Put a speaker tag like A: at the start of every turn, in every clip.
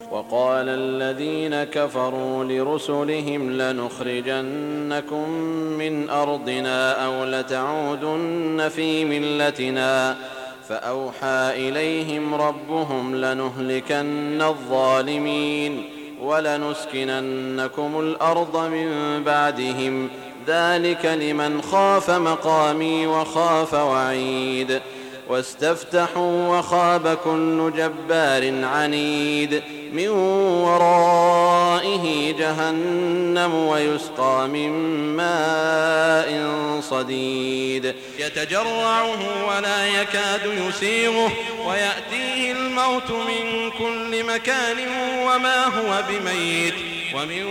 A: وقال الذين كفروا لرسلهم لنخرجنكم من أرضنا أو لتعودن في ملتنا فأوحى إليهم ربهم لنهلكن الظالمين ولنسكننكم الأرض من بعدهم ذلك لمن خاف مقامي وخاف وعيد واستفتحوا وخاب كل جبار عنيد من ورائه جهنم ويسقى من ماء صديد يتجرعه ولا يكاد يسيغه ويأتيه الموت من كل مكان وما هو بميت ومن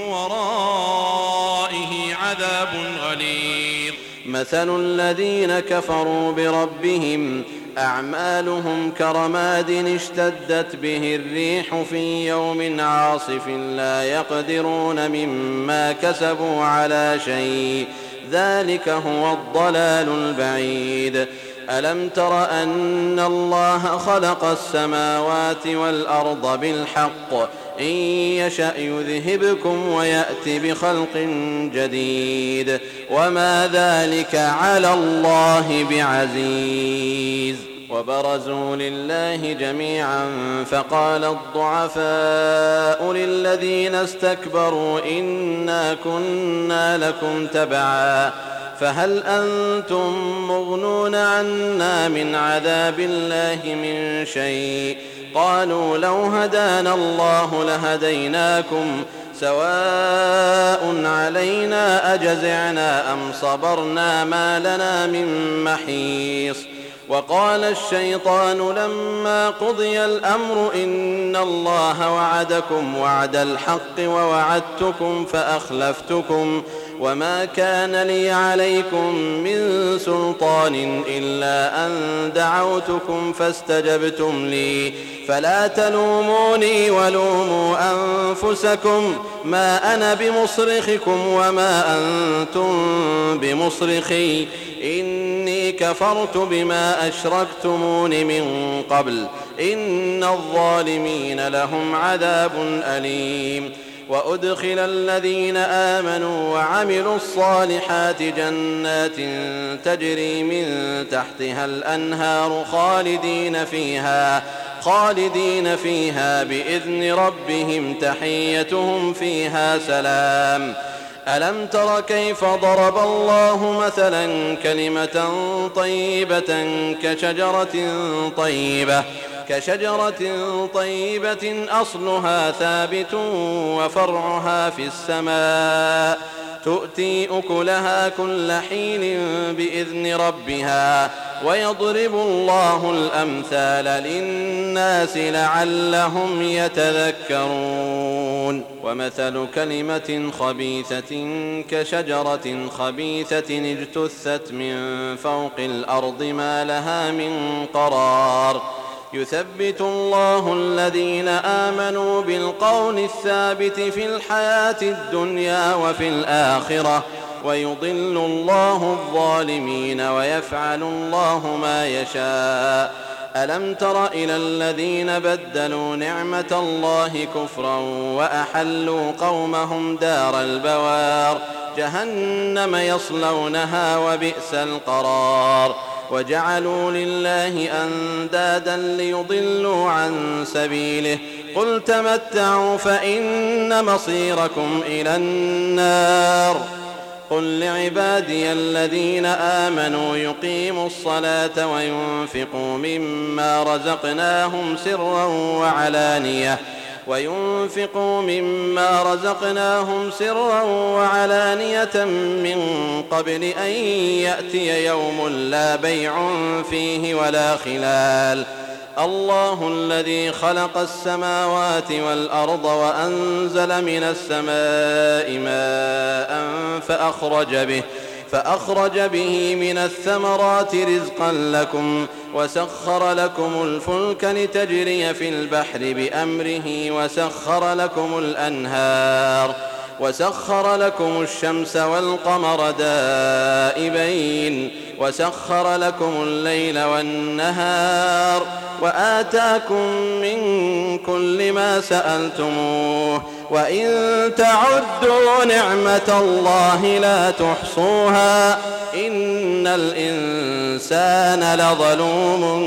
A: ورائه عذاب غليظ مثل الذين كفروا بربهم أعمالهم كرماد اشتدت به الريح في يوم عاصف لا يقدرون مما كسبوا على شيء ذلك هو الضلال البعيد ألم تر أن الله خلق السماوات والأرض بالحق إن يشأ يذهبكم ويأت بخلق جديد وما ذلك على الله بعزيز وبرزوا لله جميعا فقال الضعفاء للذين استكبروا إنا كنا لكم تبعا فهل أنتم مغنون عنا من عذاب الله من شيء قالوا لو هدانا الله لهديناكم سواء علينا أجزعنا أم صبرنا ما لنا من محيص وقال الشيطان لما قضي الأمر إن الله وعدكم وعد الحق ووعدتكم فأخلفتكم وما كان لي عليكم من سلطان إلا أن دعوتكم فاستجبتم لي فلا تلوموني ولوموا أنفسكم ما أنا بمصرخكم وما أنتم بمصرخي إني كفرت بما أشركتمون من قبل إن الظالمين لهم عذاب أليم وأدخل الذين آمنوا وعملوا الصالحات جنات تجري من تحتها الأنهار خالدين فيها بإذن ربهم تحيتهم فيها سلام ألم تر كيف ضرب الله مثلا كلمة طيبة كشجرة طيبة أصلها ثابت وفرعها في السماء تؤتي أكلها كل حين بإذن ربها ويضرب الله الأمثال للناس لعلهم يتذكرون ومثل كلمة خبيثة كشجرة خبيثة اجتثت من فوق الأرض ما لها من قرار يثبت الله الذين آمنوا بالقول الثابت في الحياة الدنيا وفي الآخرة ويضل الله الظالمين ويفعل الله ما يشاء ألم تر إلى الذين بدلوا نعمة الله كفرا وأحلوا قومهم دار البوار جهنم يصلونها وبئس القرار وجعلوا لله أندادا ليضلوا عن سبيله قل تمتعوا فإن مصيركم إلى النار قل لعبادي الذين آمنوا يقيموا الصلاة وينفقوا مما رزقناهم سرا وعلانية من قبل أن يأتي يوم لا بيع فيه ولا خلال الله الذي خلق السماوات والأرض وأنزل من السماء ماء فأخرج به من الثمرات رزقا لكم وسخر لكم الفلك لتجري في البحر بأمره وسخر لكم الأنهار وسخر لكم الشمس والقمر دائبين وسخر لكم الليل والنهار وآتاكم من كل ما سألتموه وإن تعدوا نعمة الله لا تحصوها إن الإنسان لظلوم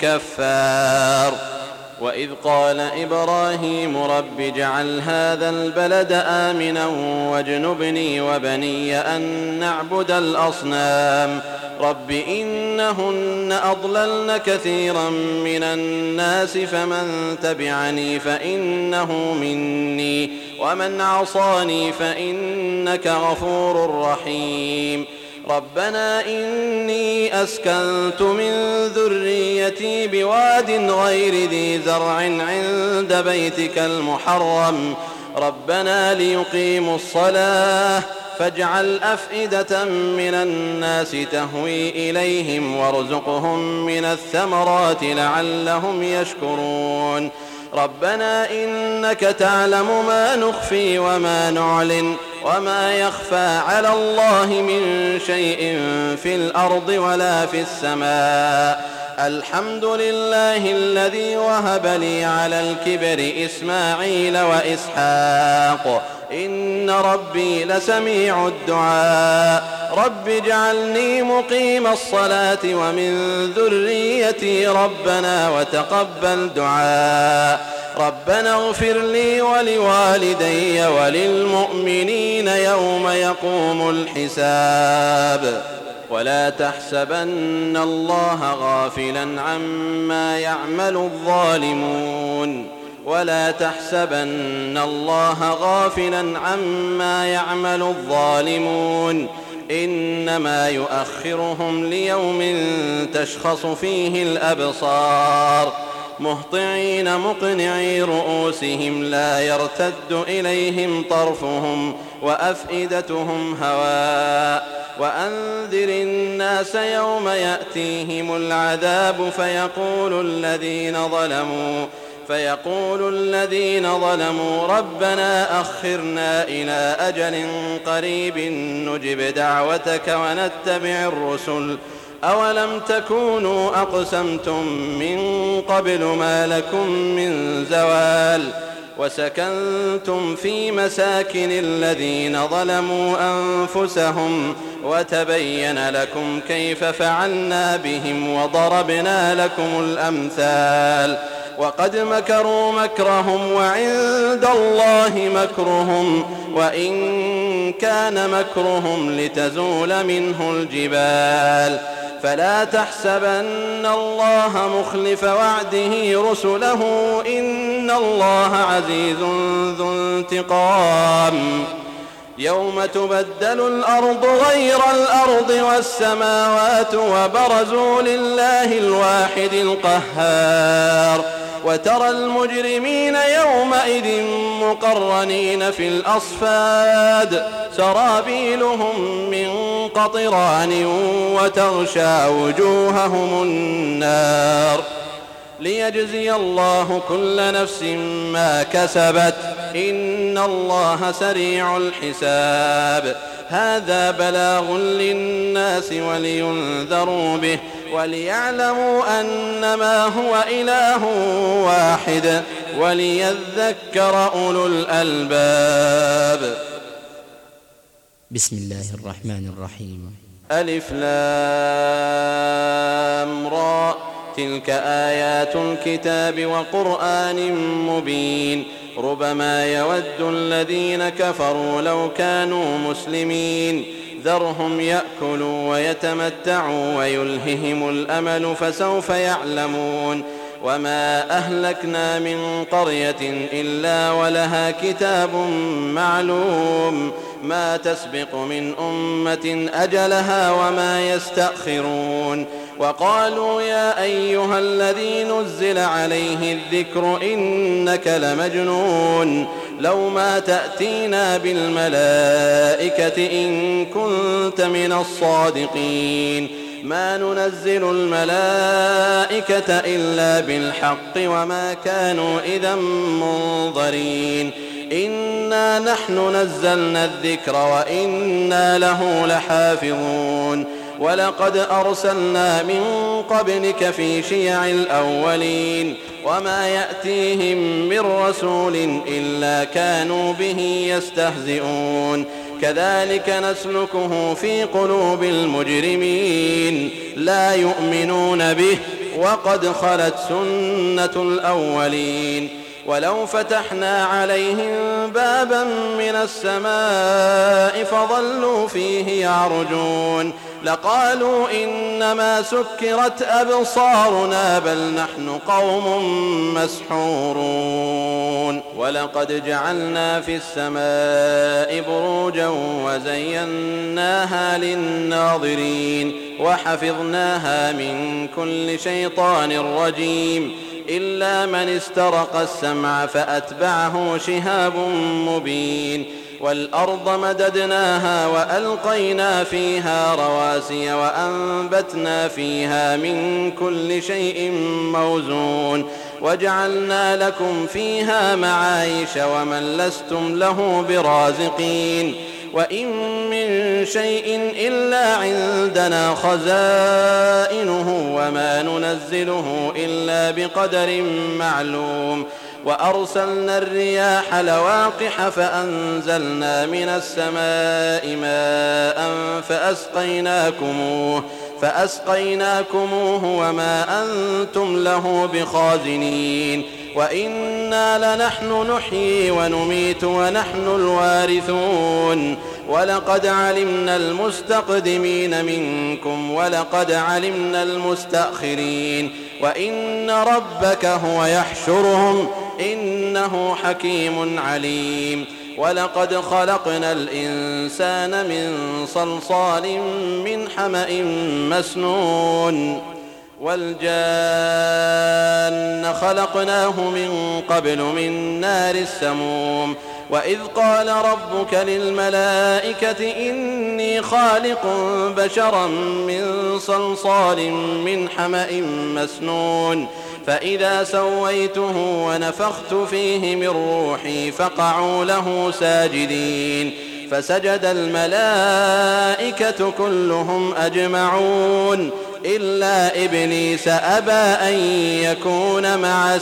A: كفار. وإذ قال إبراهيم رب اجعل هذا البلد آمنا واجنبني وبني أن نعبد الأصنام رب إنهن أضللن كثيرا من الناس فمن تبعني فإنه مني ومن عصاني فإنك غفور رحيم. ربنا إني أسكنت من ذريتي بواد غير ذي زرع عند بيتك المحرم ربنا ليقيموا الصلاة فاجعل أفئدة من الناس تهوي إليهم وارزقهم من الثمرات لعلهم يشكرون. ربنا إنك تعلم ما نخفي وما نعلن وما يخفى على الله من شيء في الأرض ولا في السماء. الحمد لله الذي وهب لي على الكبر إسماعيل وإسحاق إن ربي لسميع الدعاء. رب اجعلني مقيم الصلاة ومن ذريتي ربنا وتقبل دعاء. ربنا اغفر لي ولوالدي وللمؤمنين يوم يقوم الحساب. ولا تحسبن الله غافلا عما يعمل الظالمون ولا تحسبن الله غافلا عما يعمل الظالمون إنما يؤخرهم ليوم تشخص فيه الأبصار مهطعين مقنعي رؤوسهم لا يرتد إليهم طرفهم وأفئدتهم هواء. وأنذر الناس يوم يأتيهم العذاب فيقول الذين ظلموا ربنا أخرنا إلى أجل قريب نجب دعوتك ونتبع الرسل أولم تكونوا أقسمتم من قبل ما لكم من زوال. وسكنتم في مساكن الذين ظلموا أنفسهم وتبين لكم كيف فعلنا بهم وضربنا لكم الأمثال. وقد مكروا مكرهم وعند الله مكرهم وإن كان مكرهم لتزول منه الجبال. فلا تحسبن الله مخلف وعده رسله إن الله عزيز ذو انتقام. يوم تبدل الأرض غير الأرض والسماوات وبرزوا لله الواحد القهار. وترى المجرمين يومئذ مقرنين في الأصفاد سرابيلهم من قطران وتغشى وجوههم النار ليجزي الله كل نفس ما كسبت إن الله سريع الحساب. هذا بلاغ للناس ولينذروا به وليعلموا أنما هو إله واحد وليذكر أولو الألباب.
B: بسم الله الرحمن الرحيم.
A: ألف لام را تلك آيات الكتاب وقرآن مبين ربما يود الذين كفروا لو كانوا مسلمين ذرهم يأكلوا ويتمتعوا ويلههم الأمل فسوف يعلمون. وما أهلكنا من قرية إلا ولها كتاب معلوم ما تسبق من أمة أجلها وما يستأخرون. وقالوا يا أيها الذي نزل عليه الذكر إنك لمجنون لو ما تأتينا بالملائكة إن كنت من الصادقين ما ننزل الملائكة إلا بالحق وما كانوا إذا منظرين إنا نحن نزلنا الذكر وإنا له لحافظون ولقد أرسلنا من قبلك في شيع الأولين وما يأتيهم من رسول إلا كانوا به يستهزئون كذلك نسلكه في قلوب المجرمين لا يؤمنون به وقد خلت سنة الأولين ولو فتحنا عليهم بابا من السماء فظلوا فيه يعرجون لقالوا إنما سكرت أبصارنا بل نحن قوم مسحورون ولقد جعلنا في السماء بروجا وزيناها للناظرين وحفظناها من كل شيطان رجيم إلا من استرق السمع فأتبعه شهاب مبين والأرض مددناها وألقينا فيها رواسي وأنبتنا فيها من كل شيء موزون وجعلنا لكم فيها معايش ومن لستم له برازقين وإن من شيء إلا عندنا خزائنه وما ننزله إلا بقدر معلوم وأرسلنا الرياح لواقح فأنزلنا من السماء ماء فأسقيناكموه وما أنتم له بخازنين وإنا لنحن نحيي ونميت ونحن الوارثون ولقد علمنا المستقدمين منكم ولقد علمنا المستأخرين وإن ربك هو يحشرهم إنه حكيم عليم ولقد خلقنا الإنسان من صلصال من حمأ مسنون والجان خلقناه من قبل من نار السموم وإذ قال ربك للملائكة إني خالق بشرا من صلصال من حمأ مسنون فإذا سويته ونفخت فيه من روحي فقعوا له ساجدين فسجد الملائكة كلهم أجمعون إلا إبليس أبى أن يكون مع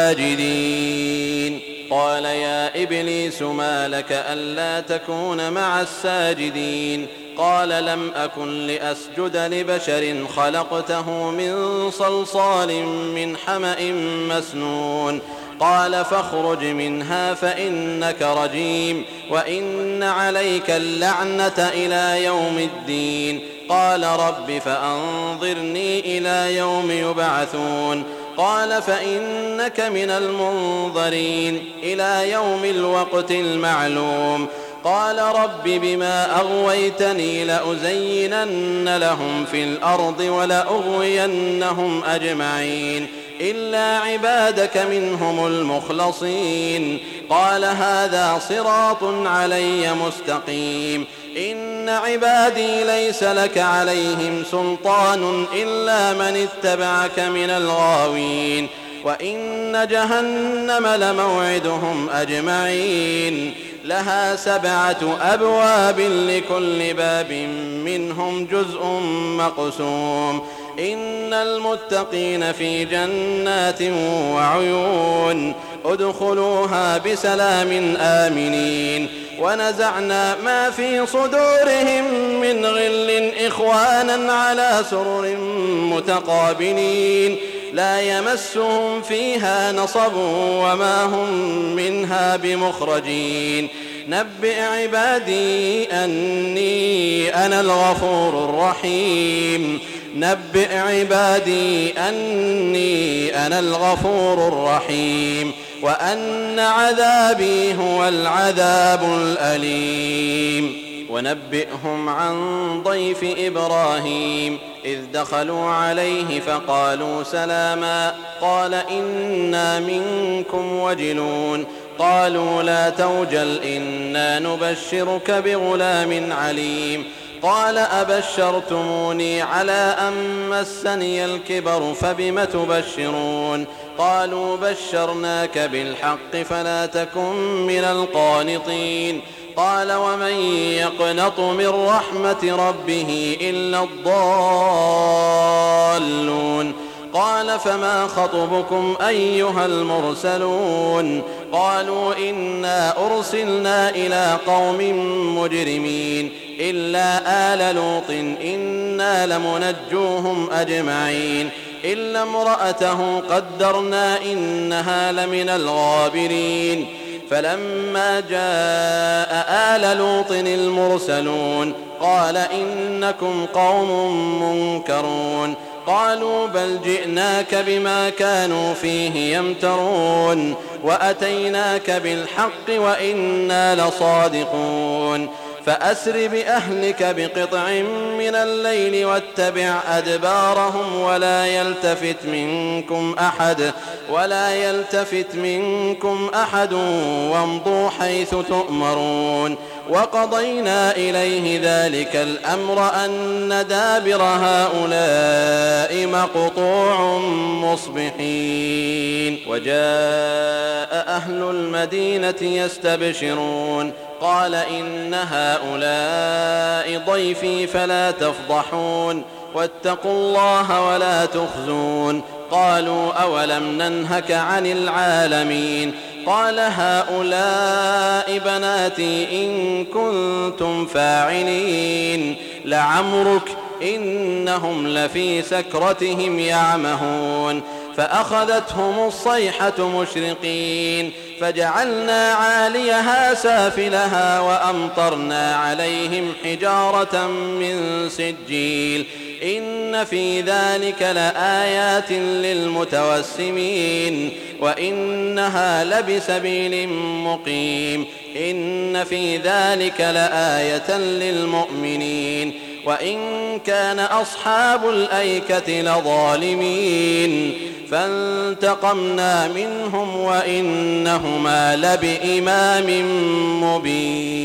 A: الساجدين قال يا إبليس ما لك ألا تكون مع الساجدين قال لم أكن لأسجد لبشر خلقته من صلصال من حمأ مسنون قال فاخرج منها فإنك رجيم وإن عليك اللعنة إلى يوم الدين قال رب فأنظرني إلى يوم يبعثون قال فإنك من المنظرين إلى يوم الوقت المعلوم قال رب بما أغويتني لأزينن لهم في الأرض ولأغوينهم أجمعين إلا عبادك منهم المخلصين قال هذا صراط علي مستقيم إن عبادي ليس لك عليهم سلطان إلا من اتبعك من الغاوين وإن جهنم لموعدهم أجمعين لها 7 أبواب لكل باب منهم جزء مقسوم إن المتقين في جنات وعيون ادخلوها بسلام آمنين ونزعنا ما في صدورهم من غل إخوانا على سرر متقابلين لا يمسهم فيها نصب وما هم منها بمخرجين نبئ عبادي أني أنا الغفور الرحيم نبئ عبادي أني أنا الغفور الرحيم وأن عذابي هو العذاب الأليم ونبئهم عن ضيف إبراهيم إذ دخلوا عليه فقالوا سلاما قال إنا منكم وجلون قالوا لا توجل إنا نبشرك بغلام عليم قال أبشرتموني على أن مسني الكبر فبم تبشرون قالوا بشرناك بالحق فلا تكن من القانطين قال ومن يقنط من رحمة ربه إلا الضالون قال فما خطبكم أيها المرسلون قالوا إنا أرسلنا إلى قوم مجرمين إلا آل لوط إنا لمنجوهم أجمعين إلا امرأته قدرنا إنها لمن الغابرين فلما جاء آل لوط المرسلون قال إنكم قوم منكرون قالوا بل جئناك بما كانوا فيه يمترون وأتيناك بالحق وإنا لصادقون فأسر بأهلك بقطع من الليل واتبع أدبارهم ولا يلتفت منكم أحد وامضوا حيث تؤمرون وقضينا إليه ذلك الأمر أن دابر هؤلاء مقطوع مصبحين وجاء أهل المدينة يستبشرون قال إن هؤلاء ضيفي فلا تفضحون واتقوا الله ولا تخزون قالوا أولم ننهك عن العالمين قال هؤلاء بناتي إن كنتم فاعلين لعمرك إنهم لفي سكرتهم يعمهون فأخذتهم الصيحة مشرقين فجعلنا عاليها سافلها وأمطرنا عليهم حجارة من سجيل إن في ذلك لآيات للمتوسمين وإنها لبسبيل مقيم إن في ذلك لآية للمؤمنين وإن كان أصحاب الأيكة لظالمين فانتقمنا منهم وإنهما لبإمام مبين